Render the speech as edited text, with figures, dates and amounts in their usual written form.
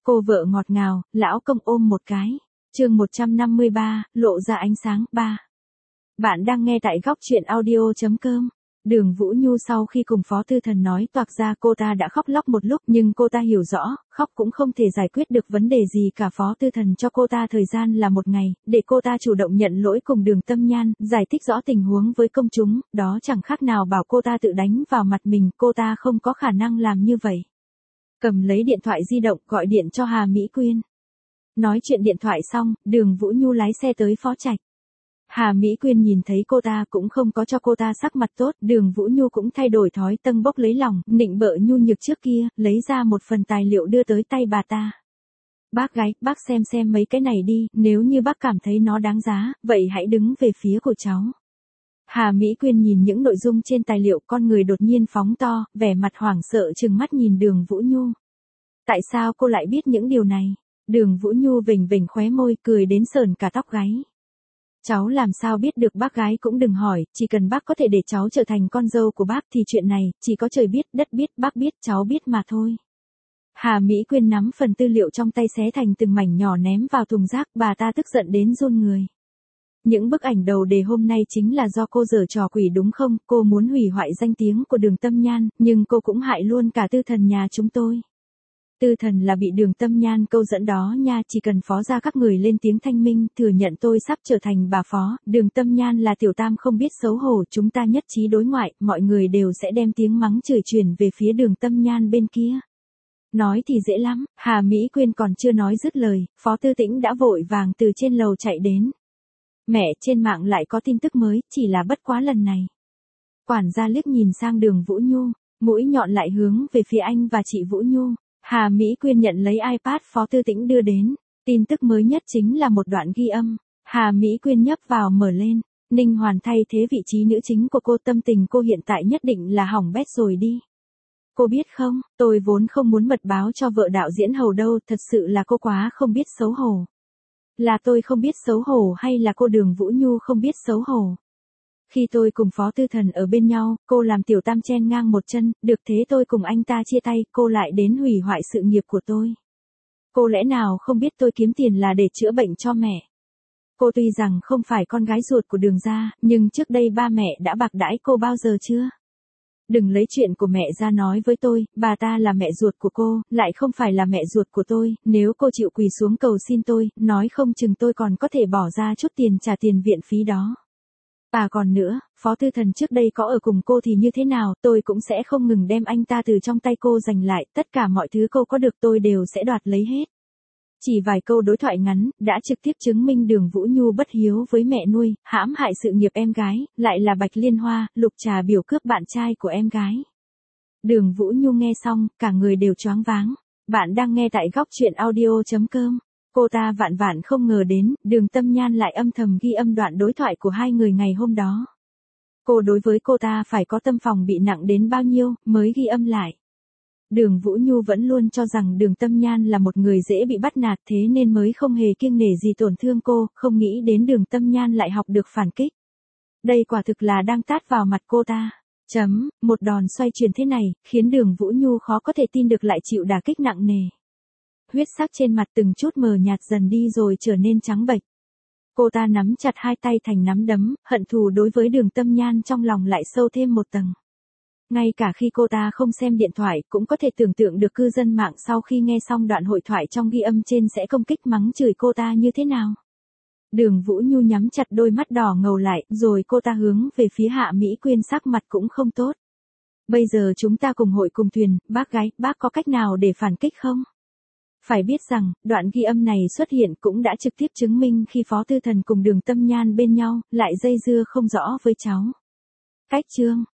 Cô vợ ngọt ngào, lão công ôm một cái. Chương 153, lộ ra ánh sáng 3. Bạn đang nghe tại góc truyện audio.com. Đường Vũ Nhu sau khi cùng Phó Tư Thần nói toạc ra cô ta đã khóc lóc một lúc, nhưng cô ta hiểu rõ, khóc cũng không thể giải quyết được vấn đề gì cả. Phó Tư Thần cho cô ta thời gian là 1 ngày, để cô ta chủ động nhận lỗi cùng Đường Tâm Nhan, giải thích rõ tình huống với công chúng, đó chẳng khác nào bảo cô ta tự đánh vào mặt mình, cô ta không có khả năng làm như vậy. Cầm lấy điện thoại di động gọi điện cho Hà Mỹ Quyên. Nói chuyện điện thoại xong, Đường Vũ Nhu lái xe tới Phó Trạch. Hà Mỹ Quyên nhìn thấy cô ta cũng không có cho cô ta sắc mặt tốt, Đường Vũ Nhu cũng thay đổi thói tâng bốc lấy lòng, nịnh bợ nhu nhược trước kia, lấy ra một phần tài liệu đưa tới tay bà ta. Bác gái, bác xem mấy cái này đi, nếu như bác cảm thấy nó đáng giá, vậy hãy đứng về phía của cháu. Hà Mỹ Quyên nhìn những nội dung trên tài liệu, con người đột nhiên phóng to, vẻ mặt hoảng sợ trừng mắt nhìn Đường Vũ Nhu. Tại sao cô lại biết những điều này? Đường Vũ Nhu vểnh vểnh khóe môi, cười đến sởn cả tóc gáy. Cháu làm sao biết được, bác gái cũng đừng hỏi, chỉ cần bác có thể để cháu trở thành con dâu của bác thì chuyện này, chỉ có trời biết, đất biết, bác biết, cháu biết mà thôi. Hà Mỹ Quyên nắm phần tư liệu trong tay xé thành từng mảnh nhỏ ném vào thùng rác, bà ta tức giận đến run người. Những bức ảnh đầu đề hôm nay chính là do cô giở trò quỷ đúng không? Cô muốn hủy hoại danh tiếng của Đường Tâm Nhan, nhưng cô cũng hại luôn cả Tư Thần nhà chúng tôi. Tư Thần là bị Đường Tâm Nhan câu dẫn đó nha, chỉ cần Phó gia các người lên tiếng thanh minh, thừa nhận tôi sắp trở thành bà Phó, Đường Tâm Nhan là tiểu tam không biết xấu hổ, chúng ta nhất trí đối ngoại, mọi người đều sẽ đem tiếng mắng chửi truyền về phía Đường Tâm Nhan bên kia. Nói thì dễ lắm, Hà Mỹ Quyên còn chưa nói dứt lời, Phó Tư Tĩnh đã vội vàng từ trên lầu chạy đến. Mẹ, trên mạng lại có tin tức mới, chỉ là bất quá lần này. Quản gia liếc nhìn sang Đường Vũ Nhu, mũi nhọn lại hướng về phía anh và chị Vũ Nhu. Hà Mỹ Quyên nhận lấy iPad Phó Tư Tĩnh đưa đến. Tin tức mới nhất chính là một đoạn ghi âm. Hà Mỹ Quyên nhấp vào mở lên. Ninh Hoàn thay thế vị trí nữ chính của cô, tâm tình cô hiện tại nhất định là hỏng bét rồi đi. Cô biết không, tôi vốn không muốn mật báo cho vợ đạo diễn Hầu đâu, thật sự là cô quá không biết xấu hổ. Là tôi không biết xấu hổ hay là cô Đường Vũ Nhu không biết xấu hổ? Khi tôi cùng Phó Tư Thần ở bên nhau, cô làm tiểu tam chen ngang một chân, được thế tôi cùng anh ta chia tay, cô lại đến hủy hoại sự nghiệp của tôi. Cô lẽ nào không biết tôi kiếm tiền là để chữa bệnh cho mẹ? Cô tuy rằng không phải con gái ruột của Đường gia, nhưng trước đây ba mẹ đã bạc đãi cô bao giờ chưa? Đừng lấy chuyện của mẹ ra nói với tôi, bà ta là mẹ ruột của cô, lại không phải là mẹ ruột của tôi, nếu cô chịu quỳ xuống cầu xin tôi, nói không chừng tôi còn có thể bỏ ra chút tiền trả tiền viện phí đó. À còn nữa, Phó Tư Thần trước đây có ở cùng cô thì như thế nào, tôi cũng sẽ không ngừng đem anh ta từ trong tay cô giành lại, tất cả mọi thứ cô có được tôi đều sẽ đoạt lấy hết. Chỉ vài câu đối thoại ngắn, đã trực tiếp chứng minh Đường Vũ Nhu bất hiếu với mẹ nuôi, hãm hại sự nghiệp em gái, lại là Bạch Liên Hoa, Lục Trà biểu cướp bạn trai của em gái. Đường Vũ Nhu nghe xong, cả người đều choáng váng. Bạn đang nghe tại góc truyện audio.com. Cô ta vạn không ngờ đến, Đường Tâm Nhan lại âm thầm ghi âm đoạn đối thoại của hai người ngày hôm đó. Cô đối với cô ta phải có tâm phòng bị nặng đến bao nhiêu, mới ghi âm lại. Đường Vũ Nhu vẫn luôn cho rằng Đường Tâm Nhan là một người dễ bị bắt nạt, thế nên mới không hề kiêng nể gì tổn thương cô, không nghĩ đến Đường Tâm Nhan lại học được phản kích. Đây quả thực là đang tát vào mặt cô ta. Một đòn xoay chuyển thế này, khiến Đường Vũ Nhu khó có thể tin được lại chịu đả kích nặng nề. Huyết sắc trên mặt từng chút mờ nhạt dần đi rồi trở nên trắng bệch. Cô ta nắm chặt hai tay thành nắm đấm, hận thù đối với Đường Tâm Nhan trong lòng lại sâu thêm một tầng. Ngay cả khi cô ta không xem điện thoại, cũng có thể tưởng tượng được cư dân mạng sau khi nghe xong đoạn hội thoại trong ghi âm trên sẽ công kích mắng chửi cô ta như thế nào. Đường Vũ Nhu nhắm chặt đôi mắt đỏ ngầu lại, rồi cô ta hướng về phía Hạ Mỹ Quyên, sắc mặt cũng không tốt. Bây giờ chúng ta cùng hội cùng thuyền, bác gái, bác có cách nào để phản kích không? Phải biết rằng, đoạn ghi âm này xuất hiện cũng đã trực tiếp chứng minh khi Phó Tư Thần cùng Đường Tâm Nhan bên nhau, lại dây dưa không rõ với cháu. Cách chương